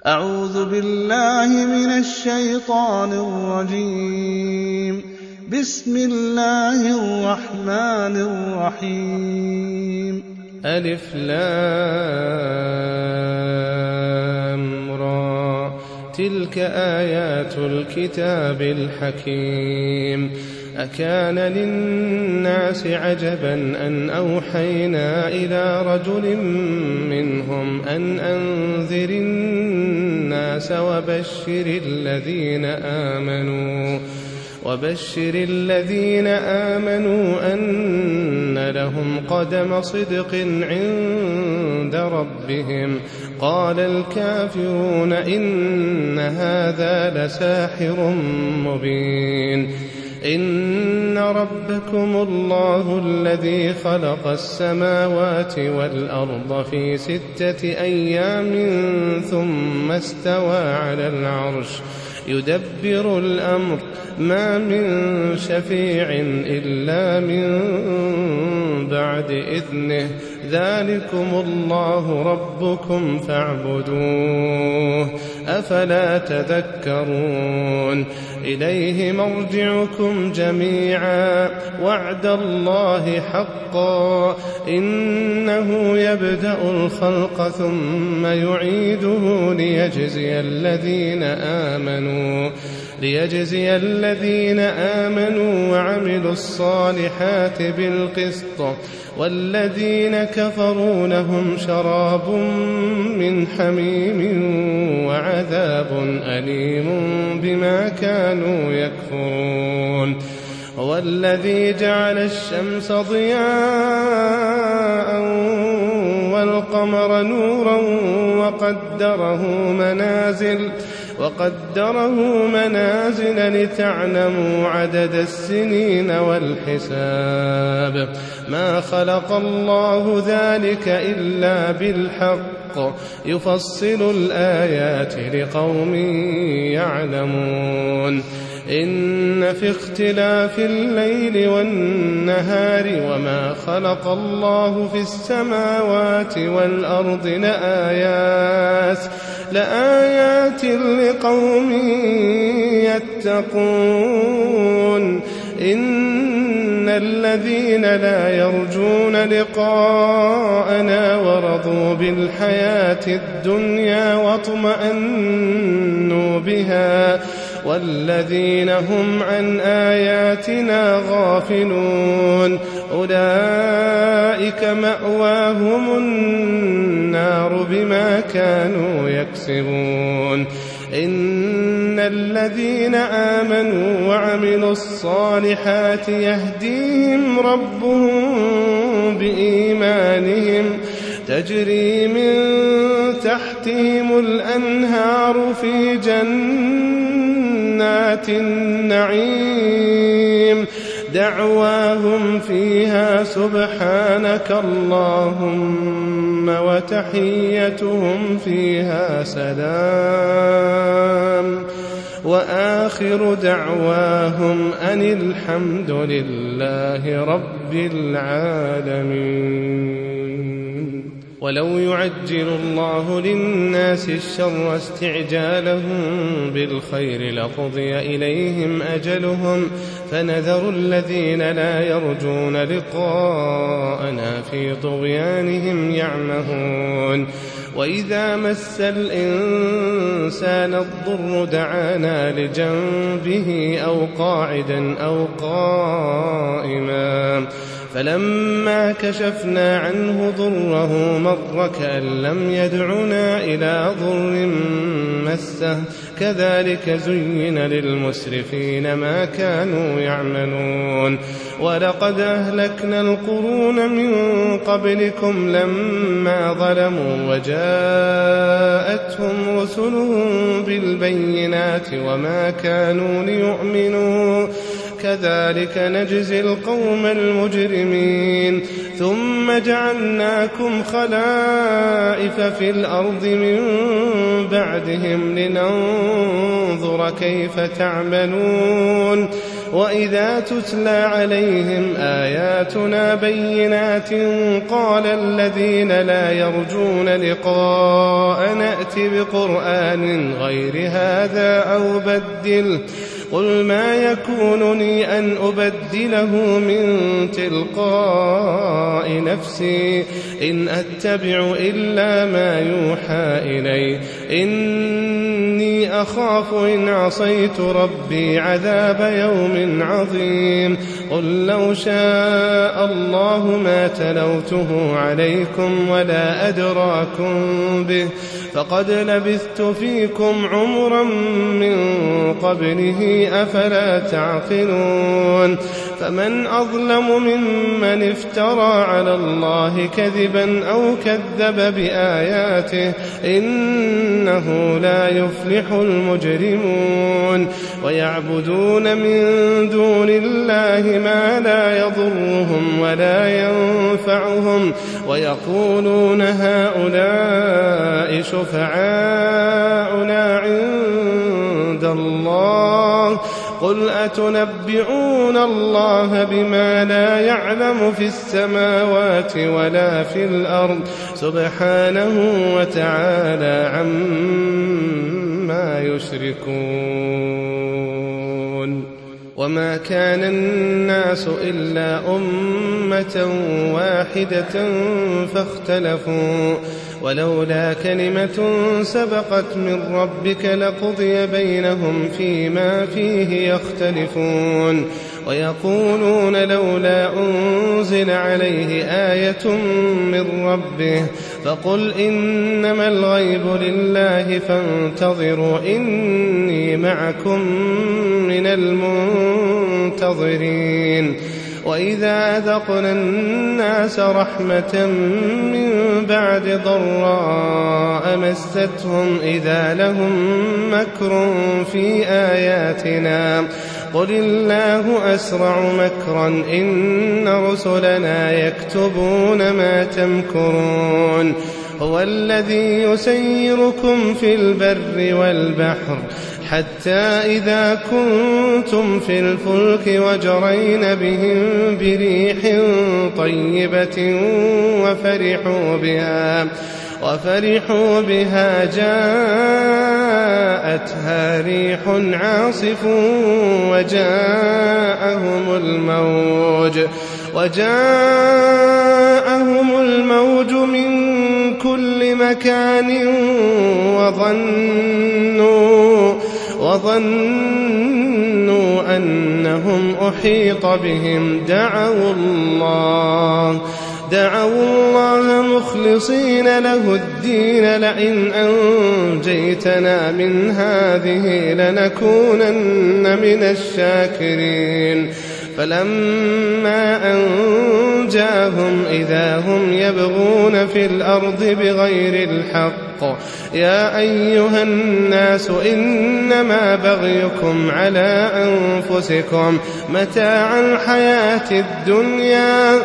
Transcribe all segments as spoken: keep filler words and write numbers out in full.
أعوذ بالله من الشيطان الرجيم. بسم الله الرحمن الرحيم. ألف لام را، تلك آيات الكتاب الحكيم. أكان للناس عجبا أن أوحينا إلى رجل منهم أن أنذر الناس وبشر الذين آمنوا وبشر الذين آمنوا أن لهم قدم صدق عند ربهم. قال الكافرون إن هذا لساحر مبين. إن ربكم الله الذي خلق السماوات والأرض في ستة أيام ثم استوى على العرش يدبر الأمر ما من شفيع إلا من بعد إذنه. ذلكم الله ربكم فاعبدوه أفلا تذكرون. إليه مرجعكم جميعا وعد الله حقا إنه يبدأ الخلق ثم يعيده ليجزي الذين آمنوا ليجزي الذين آمنوا وعملوا الصالحات بالقسط والذين كفروا لهم شراب من حميم وعذاب أليم بما كانوا يكفرون. هو الذي جعل الشمس ضياء والقمر نورا وقدره منازل وقدره منازل لتعلموا عدد السنين والحساب. ما خلق الله ذلك إلا بالحق يفصل الآيات لقوم يعلمون. إن في اختلاف الليل والنهار وما خلق الله في السماوات والأرض لآيات لآيات لقوم يتقون. إن الذين لا يرجون لقاءنا ورضوا بالحياة الدنيا واطمأنوا بها والذين هم عن آياتنا غافلون أولئك مأواهم النار بما كانوا يكسبون. إن الذين آمنوا وعملوا الصالحات يهديهم ربهم بإيمانهم تجري من تحتهم الأنهار في جنات النعيم دعواهم فيها سبحانك اللهم وتحيتهم فيها سلام وآخر دعواهم أن الحمد لله رب العالمين. ولو يعجل الله للناس الشر استعجالهم بالخير لقضي إليهم أجلهم فنذر الذين لا يرجون لقاءنا في طغيانهم يعمهون. وإذا مس الإنسان الضر دعانا لجنبه أو قاعدا أو قائما فلما كشفنا عنه ضره مر كأن لم يدعنا إلى ضر مسه كذلك زين للمسرفين ما كانوا يعملون. ولقد أهلكنا القرون من قبلكم لما ظلموا وجاءتهم رسلهم بالبينات وما كانوا ليؤمنوا كذلك نجزي القوم المجرمين. ثم جعلناكم خلائف في الأرض من بعدهم لننظر كيف تعملون وإذا تتلى عليهم آياتنا بينات قال الذين لا يرجون لقاء نأت بقرآن غير هذا أو بدل قل ما يكون لي أن أبدله من تلقاء نفسي إن أتبع إلا ما يوحى إلي إني أخاف إن عصيت ربي عذاب يوم عظيم قل لو شاء الله ما تلوته عليكم ولا أدراكم به فقد لبثت فيكم عمرا من قبله أفلا تعقلون فمن أظلم ممن افترى على الله كذبا أو كذب بآياته إنه لا يفلح المجرمون ويعبدون من دون الله ما لا يضرهم ولا ينفعهم ويقولون هؤلاء شفعاؤنا عند الله قل أتنبئون الله بما لا يعلم في السماوات ولا في الأرض سبحانه وتعالى عما يشركون وما كان الناس إلا أمة واحدة فاختلفوا ولولا كلمة سبقت من ربك لقضي بينهم فيما فيه يختلفون ويقولون لولا أنزل عليه آية من ربه فقل إنما الغيب لله فانتظروا إني معكم من المنتظرين وإذا أذقنا الناس رحمة من بعد ضراء مستهم إذا لهم مكر في آياتنا قل الله أسرع مكرا إن رسلنا يكتبون ما تمكرون هو الذي يسيركم في البر والبحر حتى إذا كنتم في الفلك وجرين بهم بريح طيبة وفرحوا بها وفرحوا بها جاءتها ريح عاصف وجاءهم الموج وجاءهم الموج من كل مكان وظنوا وظنوا أنهم أحيط بهم دعوا الله دعوا الله مخلصين له الدين لئن أنجيتنا من هذه لنكونن من الشاكرين فلما أنجاهم إذا هم يبغون في الأرض بغير الحق يا أيها الناس إنما بغيكم على أنفسكم متاع الحياة الدنيا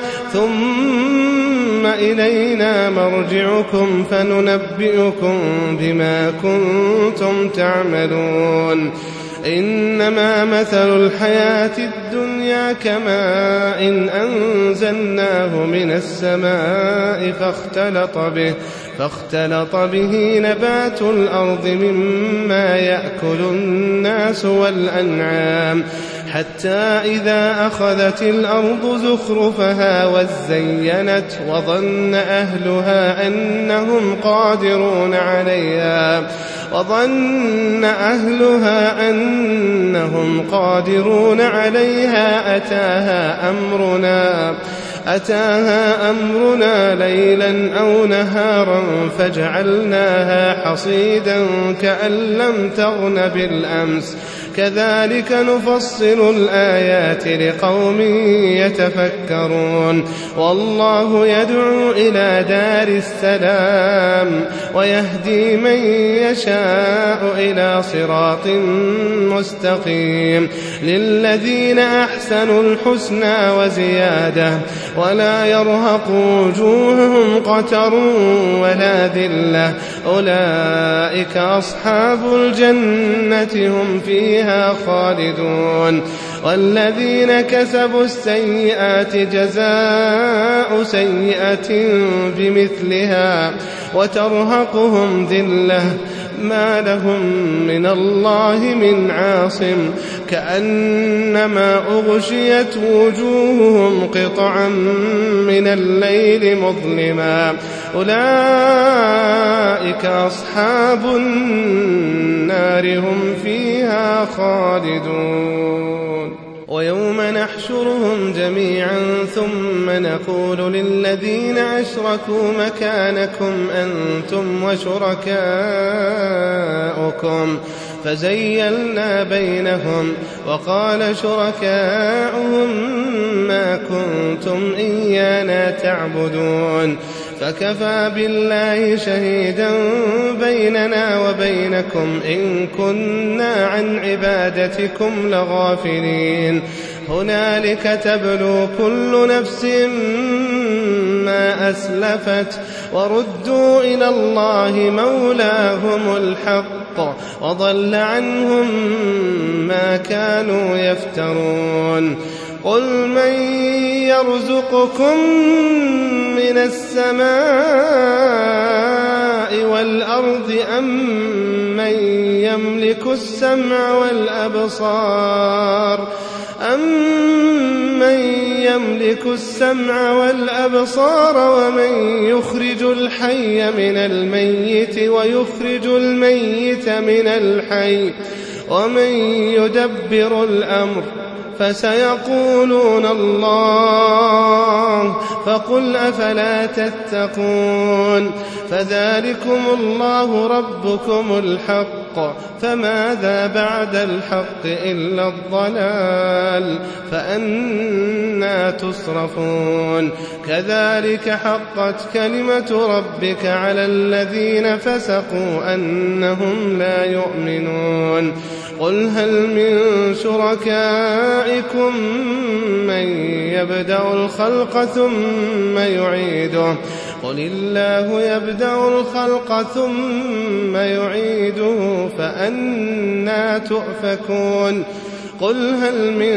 ثم إلينا مرجعكم فننبئكم بما كنتم تعملون إنما مثل الحياة الدنيا كماء إن أنزلناه من السماء فاختلط به فاختلط به نبات الأرض مما يأكل الناس والأنعام حتى إذا أخذت الأرض زخرفها وزينت وظن أهلها أنهم قادرون عليها وظن أهلها أنهم قادرون عليها أتاها أمرنا أتاها أمرنا ليلا أو نهارا فجعلناها حصيدا كأن لم تغن بالأمس كذلك نفصل الآيات لقوم يتفكرون والله يدعو إلى دار السلام ويهدي من يشاء إلى صراط مستقيم للذين أحسنوا الحسنى وزيادة ولا يرهق وجوههم قتر ولا ذلة أولئك أصحاب الجنة هم فيها خالدون والذين كسبوا السيئات جزاء سيئة بمثلها وترهقهم ذلة ما لهم من الله من عاصم كأنما أغشيت وجوههم قطعا من الليل مظلما أولئك أصحاب النار هم فيها خالدون ويوم نحشرهم جميعا ثم نقول للذين أشركوا مكانكم أنتم وشركاؤكم فزيلنا بينهم وقال شركاؤهم ما كنتم إيانا تعبدون فكفى بالله شهيدا بيننا وبينكم إن كنا عن عبادتكم لغافلين هنالك تبلو كل نفس ما أسلفت وردوا إلى الله مولاهم الحق وضل عنهم ما كانوا يفترون قل من يرزقكم من السماء والأرض أم من يملك السمع والأبصار أَمَّن يَمْلِكُ السَّمْعَ وَالْأَبْصَارَ وَمَن يُخْرِجُ الْحَيَّ مِنَ الْمَيِّتِ وَيُخْرِجُ الْمَيِّتَ مِنَ الْحَيِّ وَمَن يُدَبِّرُ الْأَمْرَ فسيقولون الله فقل أفلا تتقون فذلكم الله ربكم الحق فماذا بعد الحق إلا الضلال فأنى تصرفون كذلك حقت كلمة ربك على الذين فسقوا أنهم لا يؤمنون قل هل من شركائكم من يبدأ الخلق ثم يعيده قل الله يبدأ الخلق ثم يعيده فأنى تؤفكون قل هل من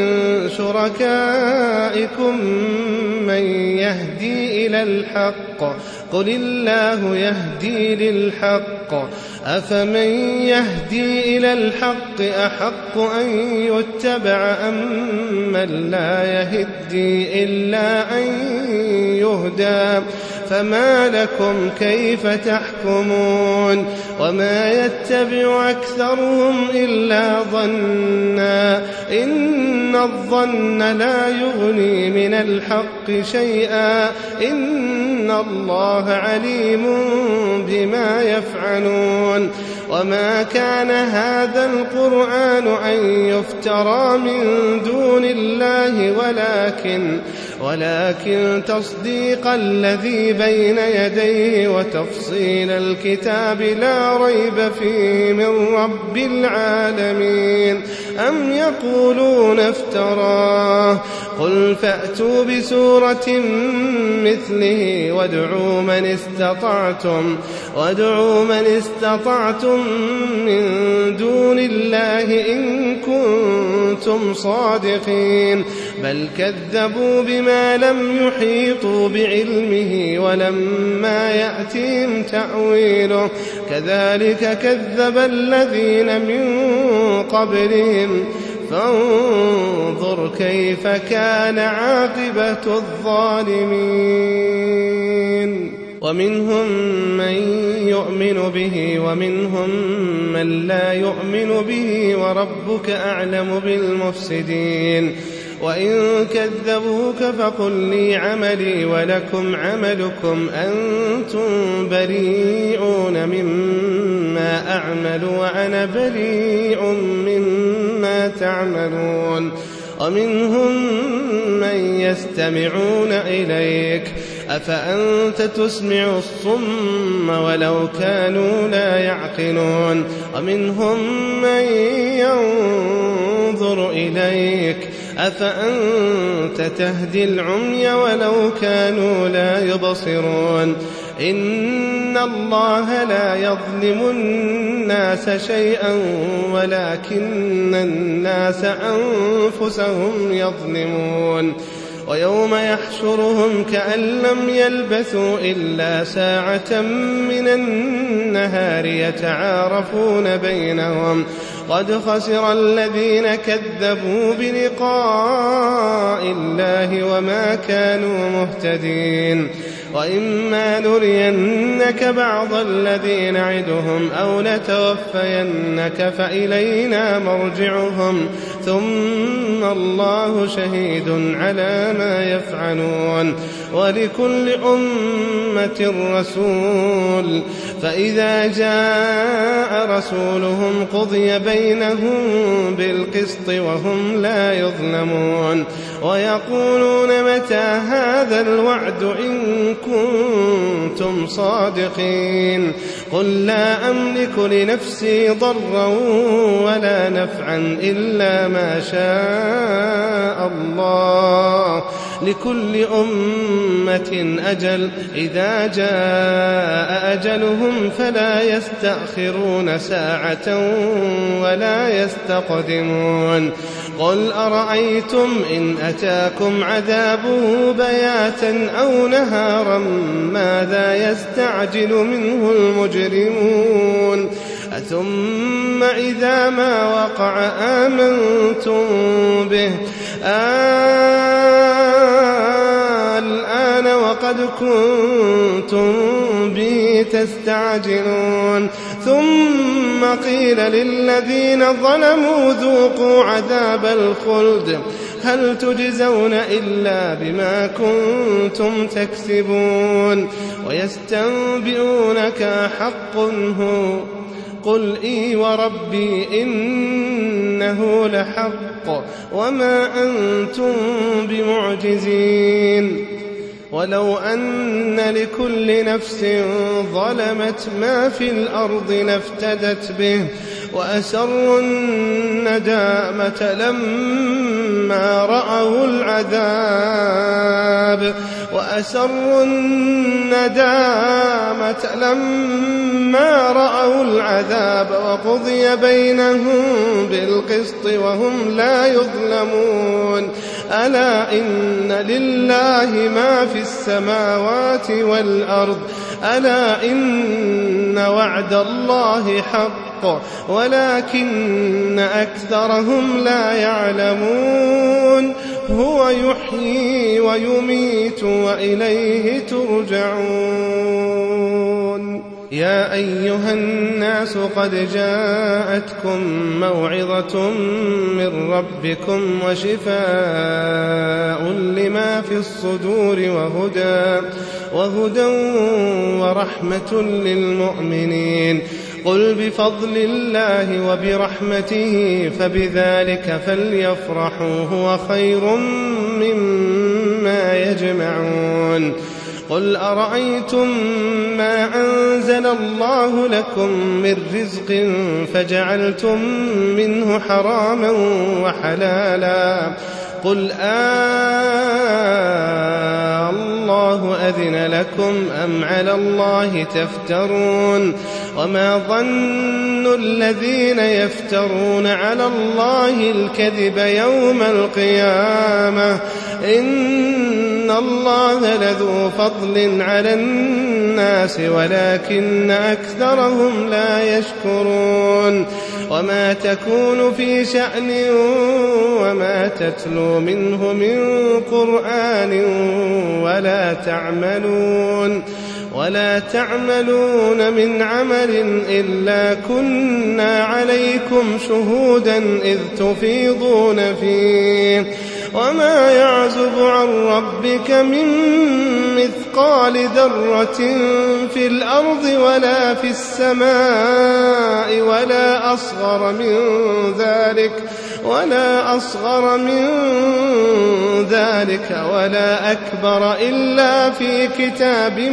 شركائكم من يهدي إلى الحق قل الله يهدي للحق أفمن يهدي إلى الحق أحق أن يتبع أم من لا يهدي إلا أن يهدى فما لكم كيف تحكمون وما يتبع أكثرهم إلا ظنا إن الظن لا يغني من الحق شيئا إن الله عليم بما يفعلون وما كان هذا القرآن أن يفترى من دون الله ولكن ولكن تصديق الذي بين يديه وتفصيل الكتاب لا ريب فيه من رب العالمين أم يقولون افتراه قل فأتوا بسورة مثله وادعوا من استطعتم وادعوا من استطعتم من دون الله إن كنتم صادقين بل كذبوا بما لم يحيطوا بعلمه ولما يأتهم تأويله كذلك كذب الذين من قبلهم فانظر كيف كان عاقبة الظالمين ومنهم من يؤمن به ومنهم من لا يؤمن به وربك أعلم بالمفسدين وإن كذبوك فقل لي عملي ولكم عملكم أنتم بريئون مما أعمل وأنا بريء مما تعملون ومنهم من يستمعون إليك أفأنت تسمع الصم ولو كانوا لا يعقلون ومنهم من ينظر إليك أفأنت تهدي العمي ولو كانوا لا يبصرون إن الله لا يظلم الناس شيئا ولكن الناس أنفسهم يظلمون ويوم يحشرهم كأن لم يلبثوا إلا ساعة من النهار يتعارفون بينهم قد خسر الذين كذبوا بلقاء الله وما كانوا مهتدين وإما نرينك بعض الذي نعدهم أو نتوفينك فإلينا مرجعهم ثم الله شهيد على ما يفعلون ولكل أمة رسول فإذا جاء رسولهم قضي بينهم بالقسط وهم لا يظلمون ويقولون متى هذا الوعد إن كنتم صادقين قل لا أملك لنفسي ضرا ولا نفعا إلا ما شاء الله لكل أمة أجل إذا جاء أجلهم فلا يستأخرون ساعة ولا يستقدمون قل أرأيتم إن أتاكم عذابه بياتا أو نهارا ماذا يستعجل منه المجرمون أثم إذا ما وقع آمنتم به الآن وقد كنتم به تستعجلون ثم قيل للذين ظلموا ذوقوا عذاب الخلد هل تجزون إلا بما كنتم تكسبون ويستنبئونك حق هو قل إي وربي إنه لحق وما أنتم بمعجزين ولو أن لكل نفس ظلمت ما في الأرض لافتدت به وأسروا الندامة لما رأوا العذاب وأسروا الندامة لما رأوا العذاب وقضي بينهم بالقسط وهم لا يظلمون ألا إن لله ما في السماوات والأرض ألا إن وعد الله حق ولكن أكثرهم لا يعلمون هو يحيي ويميت وإليه ترجعون يا أيها الناس قد جاءتكم موعظة من ربكم وشفاء لما في الصدور وهدى, وهدى ورحمة للمؤمنين قل بفضل الله وبرحمته فبذلك فليفرحوا هو خير مما يجمعون قل أرأيتم ما أنزل الله لكم من رزق فجعلتم منه حراما وحلالا قل آه الله أذن لكم أم على الله تفترون وما ظن الذين يفترون على الله الكذب يوم القيامة إن الله لذو فضل على الناس ولكن أكثرهم لا يشكرون وما تكون في شأن وما تتلو منه من قرآن ولا تعملون ولا تعملون من عمل إلا كنا عليكم شهودا إذ تفيضون فيه وما يعزب عن ربك من مثقال ذرة في الأرض ولا في السماء ولا أصغر من ذلك ولا أصغر من ذلك ولا أكبر إلا في كتاب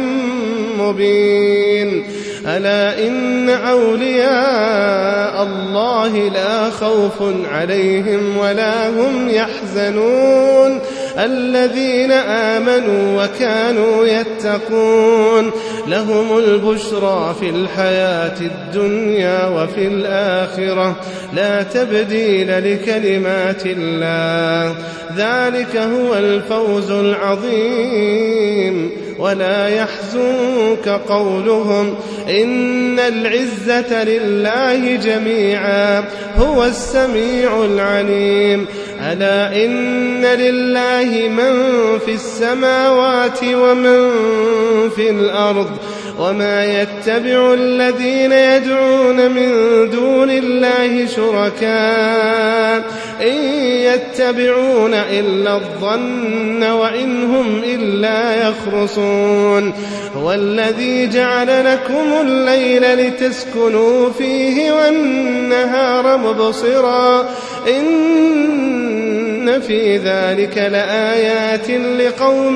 مبين ألا إن أولياء الله لا خوف عليهم ولا هم يحزنون الذين آمنوا وكانوا يتقون لهم البشرى في الحياة الدنيا وفي الآخرة لا تبديل لكلمات الله ذلك هو الفوز العظيم ولا يحزنك قولهم إن العزة لله جميعا هو السميع العليم ألا إن لله من في السماوات ومن في الأرض وما يتبع الذين يدعون من دون الله شركاء إن يتبعون إلا الظن وإن هم إلا يخرصون هو الذي جعل لكم الليل لتسكنوا فيه والنهار مبصرا إن في ذلك لآيات لقوم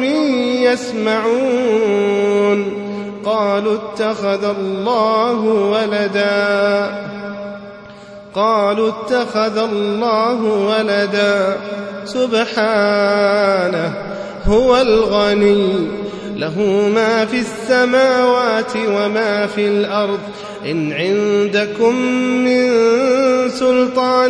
يسمعون قالوا اتخذ الله ولدا قالوا اتخذ الله ولدا سبحانه هو الغني له ما في السماوات وما في الأرض إن عندكم من سلطان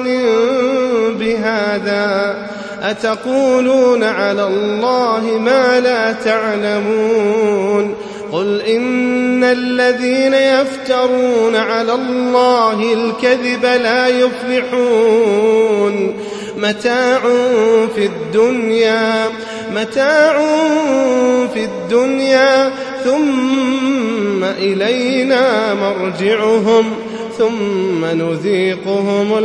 بهذا أتقولون على الله ما لا تعلمون قل إن الذين يفترون على الله الكذب لا يفلحون متاع في الدنيا متاع في الدنيا ثم إلينا مرجعهم ثم نذيقهم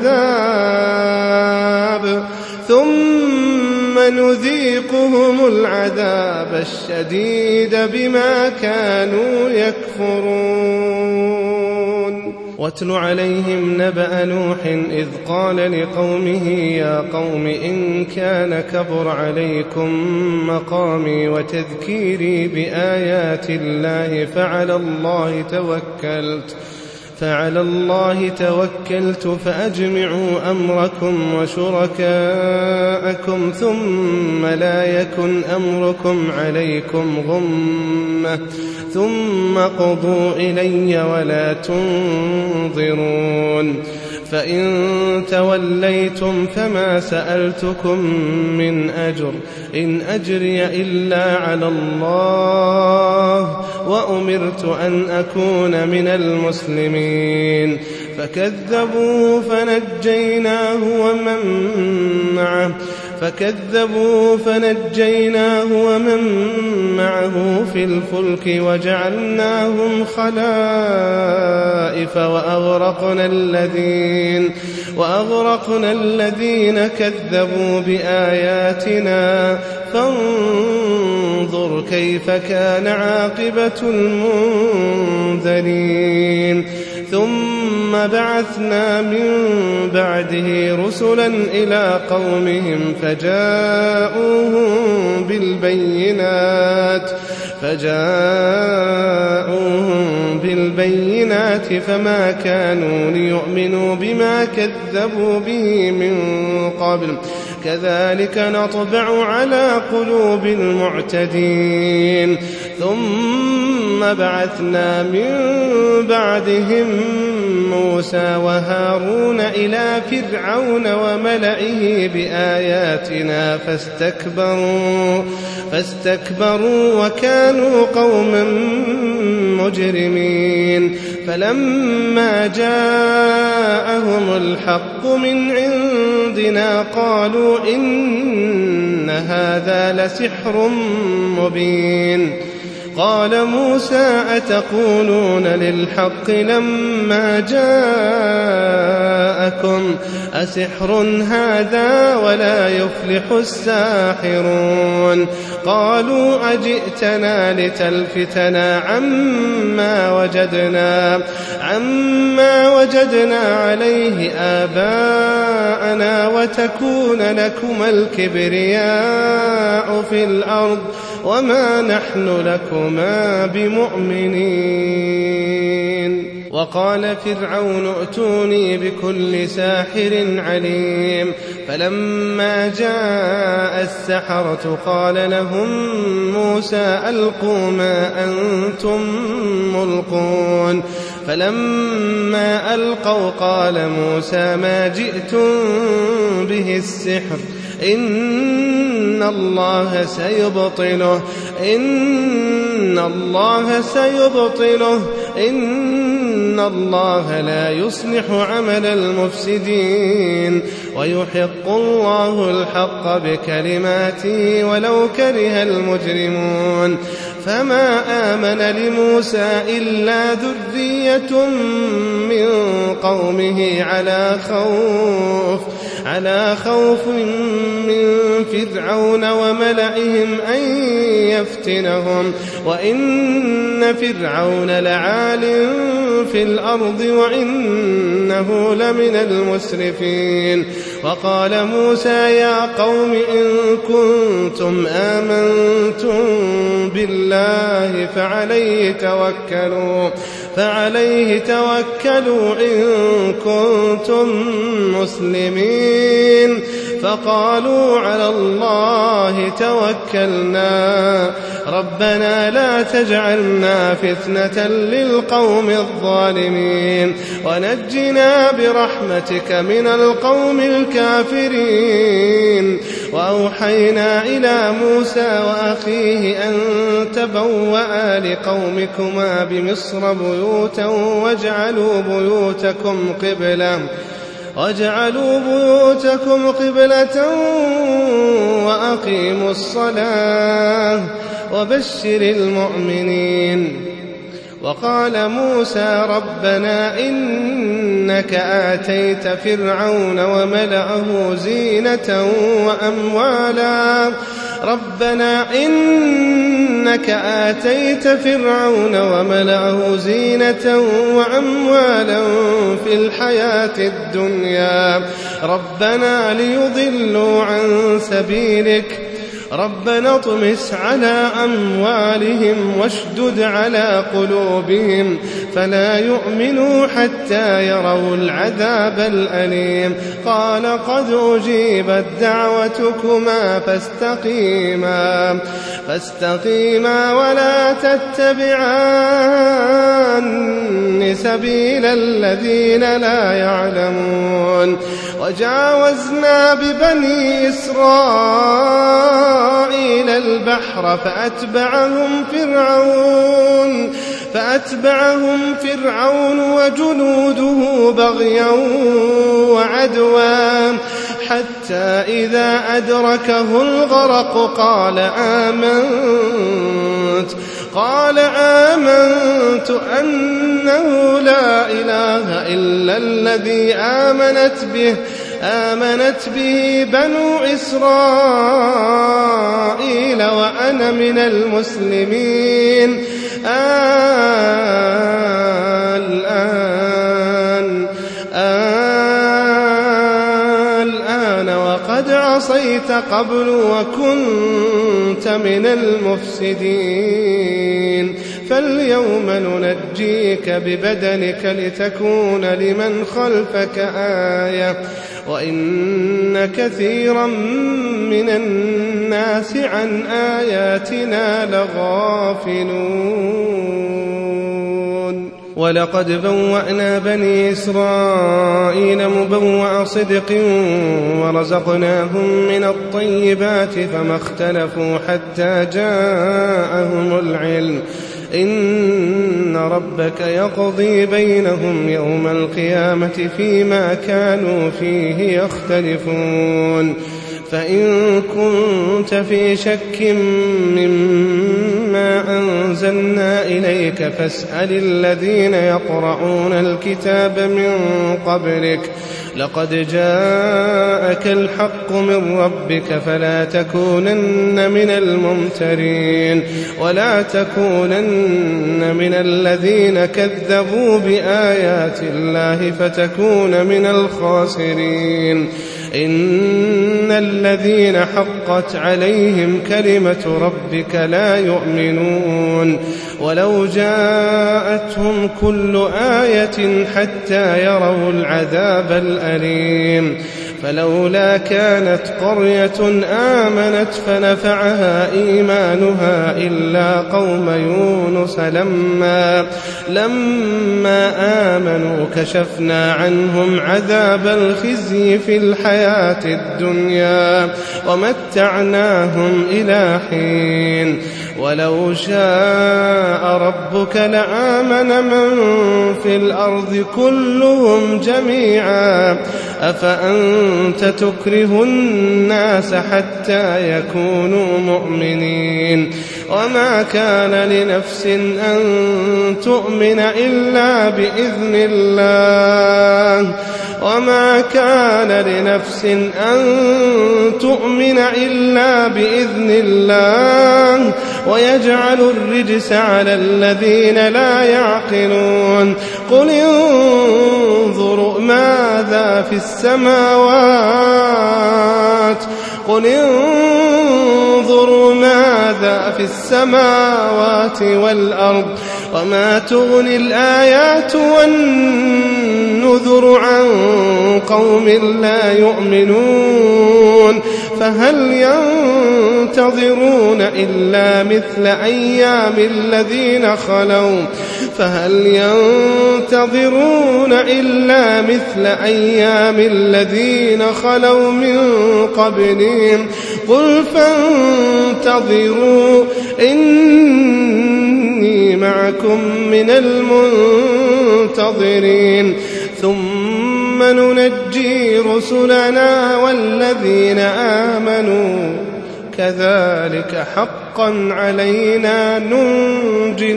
العذاب ثم نذيقهم العذاب الشديد بما كانوا يكفرون واتل عليهم نبأ نوح إذ قال لقومه يا قوم إن كان كبر عليكم مقامي وتذكيري بآيات الله فعلى الله توكلت فعلى الله توكلت فأجمعوا أمركم وشركاءكم ثم لا يكن أمركم عليكم غمة ثم قضوا إلي ولا تنظرون فإن توليتم فما سألتكم من أجر إن أجري إلا على الله وأمرت أن أكون من المسلمين فكذبوا فنجيناه ومن معه فكذبوا فنجيناه ومن معه في الفلك وجعلناهم خلائف وأغرقنا الذين وأغرقنا الذين كذبوا بآياتنا فانظر كيف كان عاقبة المنذرين ثم بعثنا من بعده رسلا إلى قومهم فجاءوهم بالبينات فجاءوهم بالبينات فما كانوا ليؤمنوا بما كذبوا به من قبل كذلك نطبع على قلوب المعتدين ثم بعثنا من بعدهم موسى وهارون إلى فرعون وملئه بآياتنا فاستكبروا فاستكبروا وكانوا قوما مجرمين فلما جاءهم الحق من عندنا قالوا إن هذا لسحر مبين قال موسى أتقولون للحق لما جاءكم أسحر هذا ولا يفلح الساحرون قالوا أجئتنا لتلفتنا عما وجدنا عما وجدنا عليه آباءنا وتكون لكما الكبرياء في الأرض وما نحن لكما بمؤمنين وقال فرعون ائتوني بكل ساحر عليم فلما جاء السحرة قال لهم موسى ألقوا ما أنتم ملقون فلما ألقوا قال موسى ما جئتم به السحر إن الله سيبطله إن الله سيبطله إن الله لا يصلح عمل المفسدين ويحق الله الحق بكلماته ولو كره المجرمون فما آمن لموسى إلا ذرية من قومه على خوف على خوف من فرعون وملئهم أن يفتنهم وإن فرعون لعال في الأرض وإنه لمن المسرفين وقال موسى يا قوم إن كنتم آمنتم بالله فعليه توكلوا فعليه توكلوا إن كنتم مسلمين فقالوا على الله توكلنا ربنا لا تجعلنا فتنة للقوم الظالمين ونجنا برحمتك من القوم الكافرين وأوحينا إلى موسى وأخيه أن تبوأ لقومكما بمصر بيوتا واجعلوا بيوتكم قبلة واجعلوا بيوتكم قبلة وأقيموا الصلاة وبشر المؤمنين وقال موسى ربنا إنك آتيت فرعون وملأه زينة وأموالا ربنا إنك آتيت فرعون وملأه زينة وأموالا في الحياة الدنيا ربنا ليضلوا عن سبيلك ربنا اطمس على أموالهم واشدد على قلوبهم فلا يؤمنوا حتى يروا العذاب الأليم قال قد أجيبت دعوتكما فاستقيما فاستقيما ولا تتبعان سبيل الذين لا يعلمون وجاوزنا ببني إسرائيل البحر فأتبعهم فرعون فأتبعهم فرعون وجنوده بغيا وعدوا حتى إذا أدركه الغرق قال آمنت قال آمنت أنه لا إله إلا الذي آمنت به آمنت به بنو إسرائيل وأنا من المسلمين الآن الآن وقد عصيت قبل وكنت من المفسدين فاليوم ننجيك ببدنك لتكون لمن خلفك آية وإن كثيرا من الناس عن آياتنا لغافلون ولقد بوأنا بني إسرائيل مبوأ صدق ورزقناهم من الطيبات فما اختلفوا حتى جاءهم العلم إن ربك يقضي بينهم يوم القيامة فيما كانوا فيه يختلفون فإن كنت في شك مما أنزلنا إليك فاسأل الذين يقرؤون الكتاب من قبلك لقد جاءك الحق من ربك فلا تكونن من الممترين ولا تكونن من الذين كذبوا بآيات الله فتكون من الخاسرين إن الذين حقت عليهم كلمة ربك لا يؤمنون يؤمنون ولو جاءتهم كل آية حتى يروا العذاب الأليم فلولا كانت قرية آمنت فنفعها إيمانها إلا قوم يونس لما, لما آمنوا كشفنا عنهم عذاب الخزي في الحياة الدنيا ومتعناهم إلى حين ولو شاء ربك لآمن من في الأرض كلهم جميعا أفأنت تكره الناس حتى يكونوا مؤمنين وما كان لنفس أن تؤمن إلا بإذن الله وما كان لنفس أن تؤمن إلا بإذن الله ويجعل الرجس على الذين لا يعقلون قل انظروا ماذا في السماوات قل انظروا ماذا في السماوات والأرض وما تغني الآيات والنذر عن قوم لا يؤمنون فهل ينتظرون إلا مثل أيام الذين خلوا فهل ينتظرون إلا مثل أيام الذين خلوا من قبلهم قل فانتظروا إني معكم من المنتظرين ثم ننجي رسلنا والذين آمنوا كذلك حقا علينا ننجي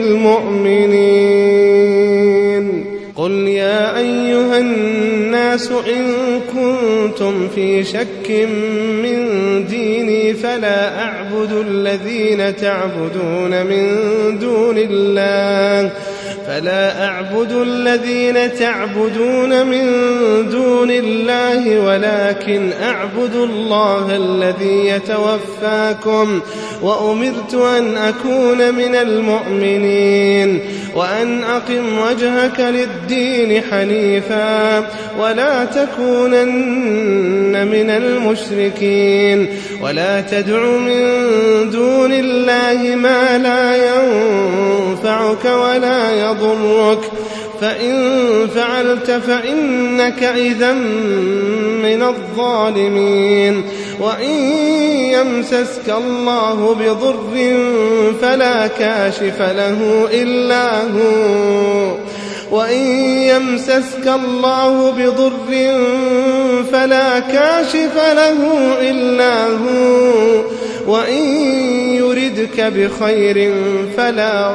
المؤمنين قل يا أيها الناس إن كنتم في شك من ديني فلا أعبد الذين تعبدون من دون الله فلا أعبد الذين تعبدون من دون الله ولكن أعبد الله الذي يتوفاكم وأمرت أن أكون من المؤمنين وأن أقم وجهك للدين حنيفا ولا تكونن من المشركين ولا تدع من دون الله ما لا ينفعك ولا يضرك فإن فعلت فإنك إذا من الظالمين وإن يمسسك الله بضر فلا كاشف له إلا هو وإن يمسسك الله بضر فلا كاشف له إلا هو وإن يردك بخير فلا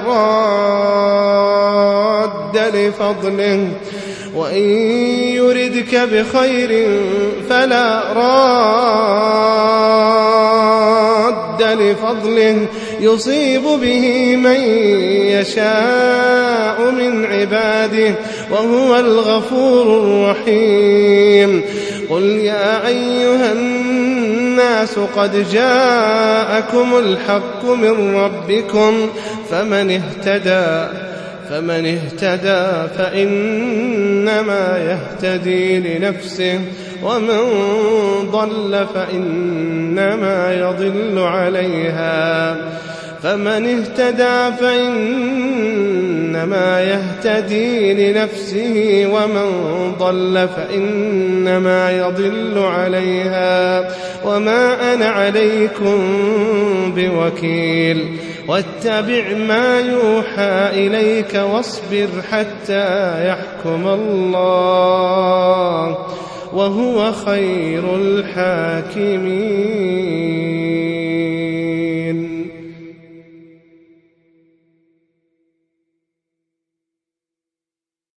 راد لفضله وإن يردك بخير فلا راد لفضله يصيب به من يشاء من عباده وهو الغفور الرحيم قل يا أيها الناس قد جاءكم الحق من ربكم فمن اهتدى فمن اهتدى فإنما يهتدي لنفسه ومن ضل فإنما يضل عليها فمن اهتدى فإنما يهتدي لنفسه ومن ضل فإنما يضل عليها وما أنا عليكم بوكيل واتبع ما يوحى إليك واصبر حتى يحكم الله وهو خير الحاكمين.